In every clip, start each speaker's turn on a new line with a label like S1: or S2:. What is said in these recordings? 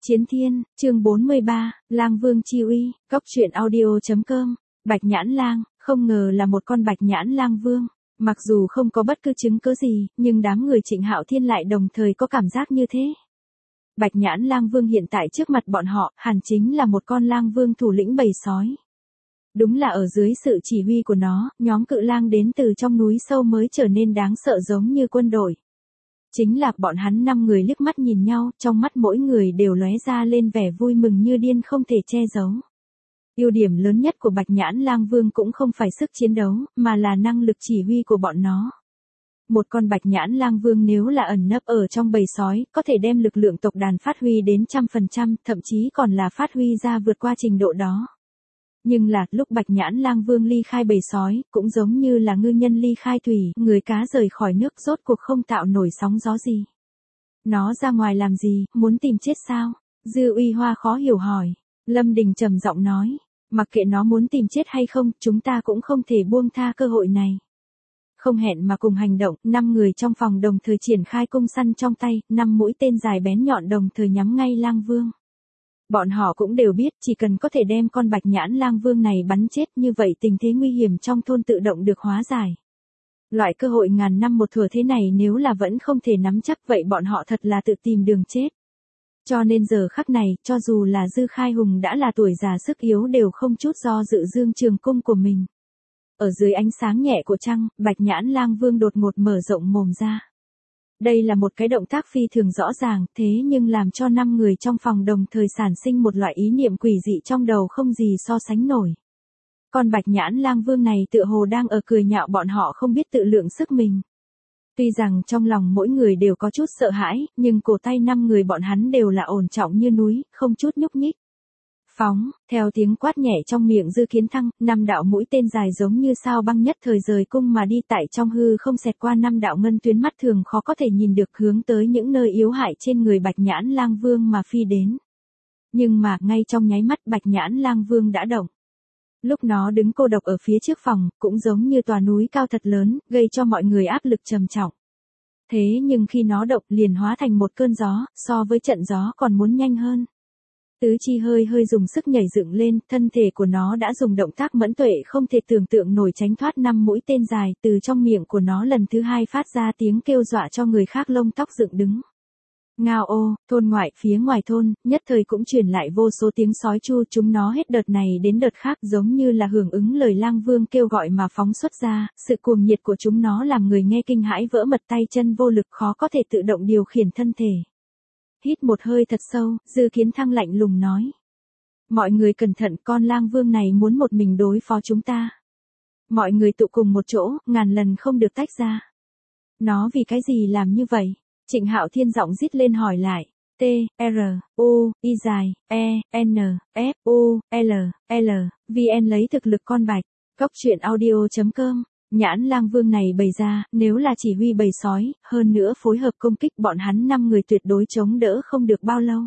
S1: Chiến Thiên, chương 43, Lang Vương chi uy, Cóc truyện audio.com. Bạch Nhãn Lang, không ngờ là một con Bạch Nhãn Lang Vương. Mặc dù không có bất cứ chứng cứ gì, nhưng đám người Trịnh Hạo Thiên lại đồng thời có cảm giác như thế. Bạch Nhãn Lang Vương hiện tại trước mặt bọn họ, hẳn chính là một con Lang Vương thủ lĩnh bầy sói. Đúng là ở dưới sự chỉ huy của nó, nhóm cự lang đến từ trong núi sâu mới trở nên đáng sợ giống như quân đội. Chính là bọn hắn 5 người liếc mắt nhìn nhau, trong mắt mỗi người đều lóe ra lên vẻ vui mừng như điên không thể che giấu. Ưu điểm lớn nhất của Bạch Nhãn Lang Vương cũng không phải sức chiến đấu, mà là năng lực chỉ huy của bọn nó. Một con Bạch Nhãn Lang Vương nếu là ẩn nấp ở trong bầy sói, có thể đem lực lượng tộc đàn phát huy đến 100%, thậm chí còn là phát huy ra vượt qua trình độ đó. Nhưng là, lúc Bạch Nhãn Lang Vương ly khai bầy sói, cũng giống như là ngư nhân ly khai thủy, người cá rời khỏi nước rốt cuộc không tạo nổi sóng gió gì. Nó ra ngoài làm gì, muốn tìm chết sao? Dư Uy Hoa khó hiểu hỏi. Lâm Đình trầm giọng nói, mặc kệ nó muốn tìm chết hay không, chúng ta cũng không thể buông tha cơ hội này. Không hẹn mà cùng hành động, 5 người trong phòng đồng thời triển khai cung săn trong tay, 5 mũi tên dài bén nhọn đồng thời nhắm ngay Lang Vương. Bọn họ cũng đều biết chỉ cần có thể đem con Bạch Nhãn Lang Vương này bắn chết như vậy tình thế nguy hiểm trong thôn tự động được hóa giải. Loại cơ hội ngàn năm một thủa thế này nếu là vẫn không thể nắm chắc vậy bọn họ thật là tự tìm đường chết. Cho nên giờ khắc này, cho dù là Dư Khai Hùng đã là tuổi già sức yếu đều không chút do dự dương trường cung của mình. Ở dưới ánh sáng nhẹ của trăng, Bạch Nhãn Lang Vương đột ngột mở rộng mồm ra. Đây là một cái động tác phi thường rõ ràng, thế nhưng làm cho 5 người trong phòng đồng thời sản sinh một loại ý niệm quỷ dị trong đầu không gì so sánh nổi. Con Bạch Nhãn Lang Vương này tựa hồ đang ở cười nhạo bọn họ không biết tự lượng sức mình. Tuy rằng trong lòng mỗi người đều có chút sợ hãi, nhưng cổ tay 5 người bọn hắn đều là ổn trọng như núi, không chút nhúc nhích. Phóng, theo tiếng quát nhẹ trong miệng Dư Kiến Thăng, 5 đạo mũi tên dài giống như sao băng nhất thời rời cung mà đi tại trong hư không xẹt qua 5 đạo ngân tuyến mắt thường khó có thể nhìn được hướng tới những nơi yếu hại trên người Bạch Nhãn Lang Vương mà phi đến. Nhưng mà ngay trong nháy mắt Bạch Nhãn Lang Vương đã động. Lúc nó đứng cô độc ở phía trước phòng, cũng giống như tòa núi cao thật lớn, gây cho mọi người áp lực trầm trọng. Thế nhưng khi nó động liền hóa thành một cơn gió, so với trận gió còn muốn nhanh hơn. Tứ chi hơi dùng sức nhảy dựng lên, thân thể của nó đã dùng động tác mẫn tuệ không thể tưởng tượng nổi tránh thoát 5 mũi tên dài, từ trong miệng của nó lần thứ 2 phát ra tiếng kêu dọa cho người khác lông tóc dựng đứng. Ngao ô, thôn ngoại, phía ngoài thôn, nhất thời cũng truyền lại vô số tiếng sói chu, chúng nó hết đợt này đến đợt khác giống như là hưởng ứng lời Lang Vương kêu gọi mà phóng xuất ra, sự cuồng nhiệt của chúng nó làm người nghe kinh hãi vỡ mật tay chân vô lực khó có thể tự động điều khiển thân thể. Hít một hơi thật sâu, Dư Kiến Thăng lạnh lùng nói. Mọi người cẩn thận, con Lang Vương này muốn một mình đối phó chúng ta. Mọi người tụ cùng một chỗ, ngàn lần không được tách ra. Nó vì cái gì làm như vậy? Trịnh Hạo Thiên giọng rít lên hỏi lại. T, R, U, I dài, E, N, F, U, L, L, VN lấy thực lực con Bạch. Cóc truyện audio.com. Nhãn Lang Vương này bày ra, nếu là chỉ huy bầy sói, hơn nữa phối hợp công kích bọn hắn 5 người tuyệt đối chống đỡ không được bao lâu.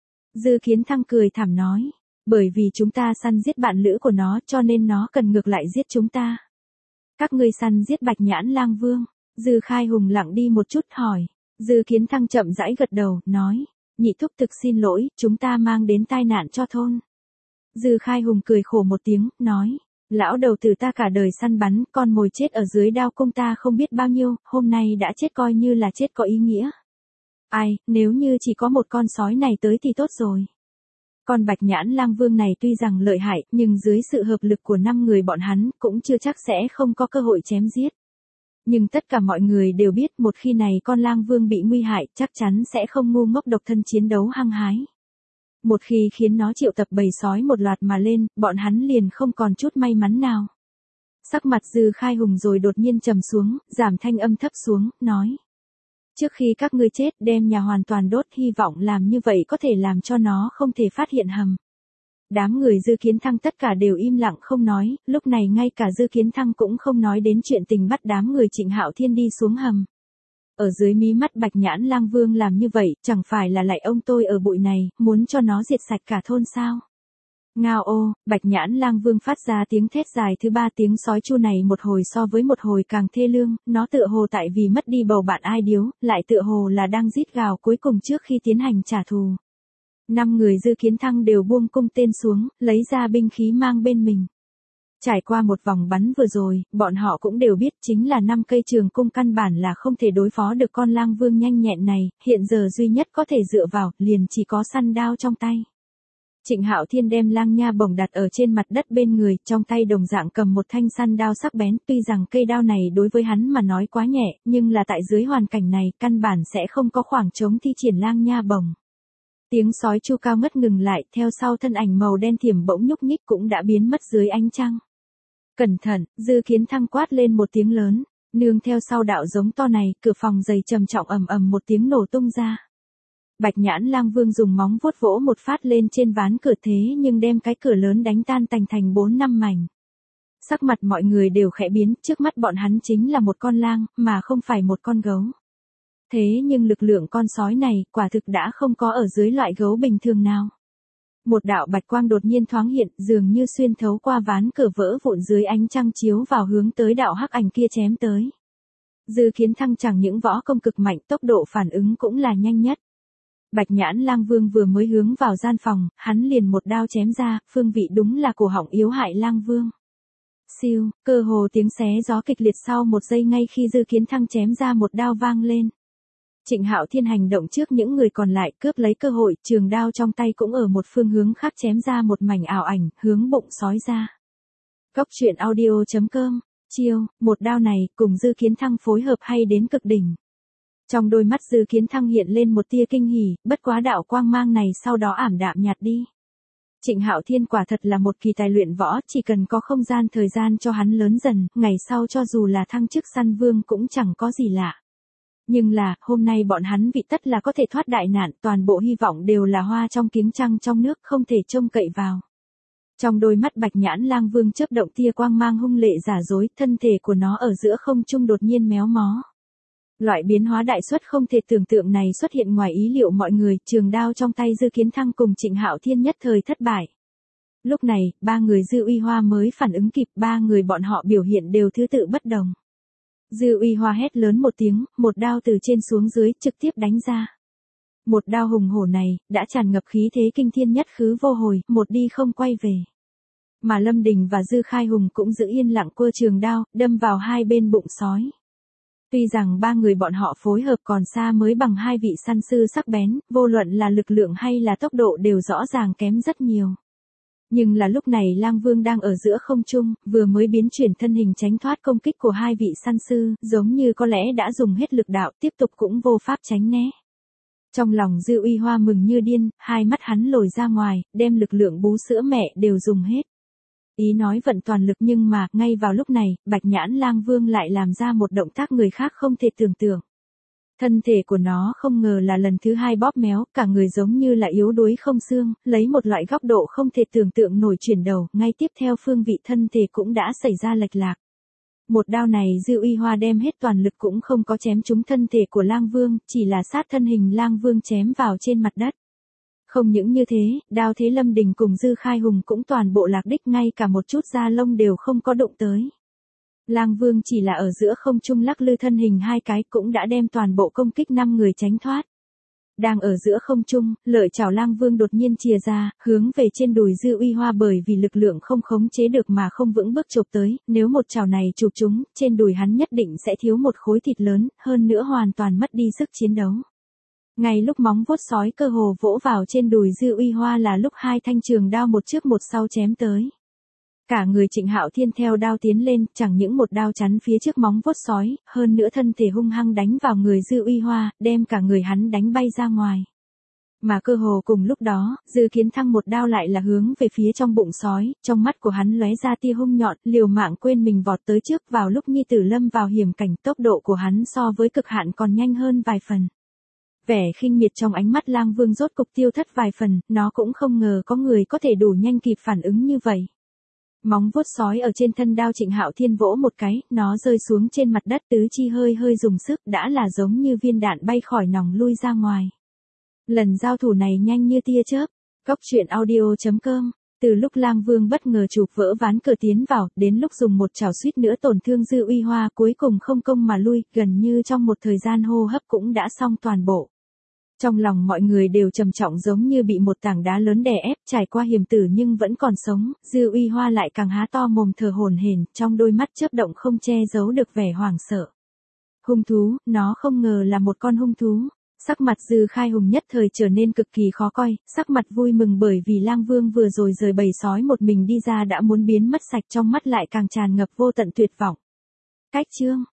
S1: Dư Kiến Thăng cười thảm nói, bởi vì chúng ta săn giết bạn lữ của nó cho nên nó cần ngược lại giết chúng ta. Các ngươi săn giết Bạch Nhãn Lang Vương. Dư Khai Hùng lặng đi một chút hỏi. Dư Kiến Thăng chậm rãi gật đầu, nói, nhị thúc thực xin lỗi, chúng ta mang đến tai nạn cho thôn. Dư Khai Hùng cười khổ một tiếng, nói. Lão đầu tử ta cả đời săn bắn, con mồi chết ở dưới đao cung ta không biết bao nhiêu, hôm nay đã chết coi như là chết có ý nghĩa. Ai, nếu như chỉ có một con sói này tới thì tốt rồi. Con Bạch Nhãn Lang Vương này tuy rằng lợi hại, nhưng dưới sự hợp lực của 5 người bọn hắn, cũng chưa chắc sẽ không có cơ hội chém giết. Nhưng tất cả mọi người đều biết một khi này con Lang Vương bị nguy hại, chắc chắn sẽ không ngu ngốc độc thân chiến đấu hăng hái. Một khi khiến nó triệu tập bầy sói một loạt mà lên, bọn hắn liền không còn chút may mắn nào. Sắc mặt Dư Khai Hùng rồi đột nhiên trầm xuống, giảm thanh âm thấp xuống, nói. Trước khi các ngươi chết đem nhà hoàn toàn đốt, hy vọng làm như vậy có thể làm cho nó không thể phát hiện hầm. Đám người Dư Kiến Thăng tất cả đều im lặng không nói, lúc này ngay cả Dư Kiến Thăng cũng không nói đến chuyện tình bắt đám người Trịnh Hạo Thiên đi xuống hầm. Ở dưới mí mắt Bạch Nhãn Lang Vương làm như vậy, chẳng phải là lại ông tôi ở bụi này, muốn cho nó diệt sạch cả thôn sao? Ngao ô, Bạch Nhãn Lang Vương phát ra tiếng thét dài thứ 3, tiếng sói chu này một hồi so với một hồi càng thê lương, nó tựa hồ tại vì mất đi bầu bạn ai điếu, lại tựa hồ là đang rít gào cuối cùng trước khi tiến hành trả thù. 5 người Dư Kiến Thăng đều buông cung tên xuống, lấy ra binh khí mang bên mình. Trải qua một vòng bắn vừa rồi, bọn họ cũng đều biết chính là 5 cây trường cung căn bản là không thể đối phó được con lang vương nhanh nhẹn này, hiện giờ duy nhất có thể dựa vào, liền chỉ có săn đao trong tay. Trịnh Hạo Thiên đem lang nha bổng đặt ở trên mặt đất bên người, trong tay đồng dạng cầm một thanh săn đao sắc bén, tuy rằng cây đao này đối với hắn mà nói quá nhẹ, nhưng là tại dưới hoàn cảnh này, căn bản sẽ không có khoảng trống thi triển lang nha bổng. Tiếng sói chu cao ngất ngừng lại, theo sau thân ảnh màu đen thiểm bỗng nhúc nhích cũng đã biến mất dưới ánh trăng. Cẩn thận, Dư Kiến Thăng quát lên một tiếng lớn, nương theo sau đạo giống to này, cửa phòng dày trầm trọng ầm ầm một tiếng nổ tung ra. Bạch Nhãn Lang Vương dùng móng vuốt vỗ một phát lên trên ván cửa thế nhưng đem cái cửa lớn đánh tan tành thành 4-5 mảnh. Sắc mặt mọi người đều khẽ biến, trước mắt bọn hắn chính là một con lang, mà không phải một con gấu. Thế nhưng lực lượng con sói này, quả thực đã không có ở dưới loại gấu bình thường nào. Một đạo bạch quang đột nhiên thoáng hiện, dường như xuyên thấu qua ván cửa vỡ vụn dưới ánh trăng chiếu vào hướng tới đạo hắc ảnh kia chém tới. Dư Kiến Thăng chẳng những võ công cực mạnh, tốc độ phản ứng cũng là nhanh nhất. Bạch Nhãn Lang Vương vừa mới hướng vào gian phòng, hắn liền một đao chém ra, phương vị đúng là cổ họng yếu hại Lang Vương. Siêu, cơ hồ tiếng xé gió kịch liệt sau một giây ngay khi Dư Kiến Thăng chém ra một đao vang lên. Trịnh Hạo Thiên hành động trước những người còn lại, cướp lấy cơ hội, trường đao trong tay cũng ở một phương hướng khác chém ra một mảnh ảo ảnh, hướng bụng sói ra. Cốc truyện audio.com, chiêu, một đao này, cùng Dư Kiến Thăng phối hợp hay đến cực đỉnh. Trong đôi mắt Dư Kiến Thăng hiện lên một tia kinh hỉ, bất quá đạo quang mang này sau đó ảm đạm nhạt đi. Trịnh Hạo Thiên quả thật là một kỳ tài luyện võ, chỉ cần có không gian thời gian cho hắn lớn dần, ngày sau cho dù là thăng chức săn vương cũng chẳng có gì lạ. Nhưng là, hôm nay bọn hắn vị tất là có thể thoát đại nạn, toàn bộ hy vọng đều là hoa trong kiếng trăng trong nước, không thể trông cậy vào. Trong đôi mắt Bạch Nhãn Lang Vương chớp động tia quang mang hung lệ giả dối, thân thể của nó ở giữa không trung đột nhiên méo mó. Loại biến hóa đại suất không thể tưởng tượng này xuất hiện ngoài ý liệu mọi người, trường đao trong tay Dư Kiến Thăng cùng Trịnh Hạo Thiên nhất thời thất bại. Lúc này, 3 người Dư Uy Hoa mới phản ứng kịp, 3 người bọn họ biểu hiện đều thứ tự bất đồng. Dư Uy Hoa hét lớn một tiếng, một đao từ trên xuống dưới trực tiếp đánh ra. Một đao hùng hổ này, đã tràn ngập khí thế kinh thiên nhất khứ vô hồi, một đi không quay về. Mà Lâm Đình và Dư Khai Hùng cũng giữ yên lặng quơ trường đao, đâm vào hai bên bụng sói. Tuy rằng 3 người bọn họ phối hợp còn xa mới bằng 2 vị săn sư sắc bén, vô luận là lực lượng hay là tốc độ đều rõ ràng kém rất nhiều. Nhưng là lúc này Lang Vương đang ở giữa không trung, vừa mới biến chuyển thân hình tránh thoát công kích của 2 vị săn sư, giống như có lẽ đã dùng hết lực đạo, tiếp tục cũng vô pháp tránh né. Trong lòng Dư Uy Hoa mừng như điên, hai mắt hắn lồi ra ngoài, đem lực lượng bú sữa mẹ đều dùng hết. Ý nói vận toàn lực nhưng mà, ngay vào lúc này, Bạch Nhãn Lang Vương lại làm ra một động tác người khác không thể tưởng tượng. Thân thể của nó không ngờ là lần thứ 2 bóp méo, cả người giống như là yếu đuối không xương, lấy một loại góc độ không thể tưởng tượng nổi chuyển đầu, ngay tiếp theo phương vị thân thể cũng đã xảy ra lệch lạc. Một đao này Dư Uy Hoa đem hết toàn lực cũng không có chém trúng thân thể của Lang Vương, chỉ là sát thân hình Lang Vương chém vào trên mặt đất. Không những như thế, đao thế Lâm Đình cùng Dư Khai Hùng cũng toàn bộ lạc đích, ngay cả một chút da lông đều không có đụng tới. Lang Vương chỉ là ở giữa không trung lắc lư thân hình 2 cái cũng đã đem toàn bộ công kích 5 người tránh thoát. Đang ở giữa không trung, lợi chảo Lang Vương đột nhiên chìa ra, hướng về trên đùi Dư Uy Hoa bởi vì lực lượng không khống chế được mà không vững bước chụp tới, nếu một chảo này chụp trúng, trên đùi hắn nhất định sẽ thiếu một khối thịt lớn, hơn nữa hoàn toàn mất đi sức chiến đấu. Ngay lúc móng vuốt sói cơ hồ vỗ vào trên đùi Dư Uy Hoa là lúc 2 thanh trường đao một trước một sau chém tới. Cả người Trịnh Hạo Thiên theo đao tiến lên, chẳng những một đao chắn phía trước móng vuốt sói, hơn nữa thân thể hung hăng đánh vào người Dư Uy Hoa, đem cả người hắn đánh bay ra ngoài. Mà cơ hồ cùng lúc đó, Dư Kiến Thăng một đao lại là hướng về phía trong bụng sói, trong mắt của hắn lóe ra tia hung nhọn, liều mạng quên mình vọt tới trước vào lúc Nhi Tử lâm vào hiểm cảnh, tốc độ của hắn so với cực hạn còn nhanh hơn vài phần. Vẻ khinh miệt trong ánh mắt Lang Vương rốt cục tiêu thất vài phần, nó cũng không ngờ có người có thể đủ nhanh kịp phản ứng như vậy. Móng vuốt sói ở trên thân đao Trịnh Hạo Thiên vỗ một cái, nó rơi xuống trên mặt đất, tứ chi hơi hơi dùng sức, đã là giống như viên đạn bay khỏi nòng lui ra ngoài. Lần giao thủ này nhanh như tia chớp. Cốc truyện audio.com. Từ lúc Lang Vương bất ngờ chụp vỡ ván cửa tiến vào, đến lúc dùng một chảo suýt nữa tổn thương Dư Uy Hoa, cuối cùng không công mà lui, gần như trong một thời gian hô hấp cũng đã xong toàn bộ. Trong lòng mọi người đều trầm trọng giống như bị một tảng đá lớn đè ép, trải qua hiểm tử nhưng vẫn còn sống, Dư Uy Hoa lại càng há to mồm thở hổn hển, trong đôi mắt chớp động không che giấu được vẻ hoảng sợ. Hung thú, nó không ngờ là một con hung thú. Sắc mặt Dư Khai Hùng nhất thời trở nên cực kỳ khó coi, sắc mặt vui mừng bởi vì Lang Vương vừa rồi rời bầy sói một mình đi ra đã muốn biến mất sạch, trong mắt lại càng tràn ngập vô tận tuyệt vọng. Cách chương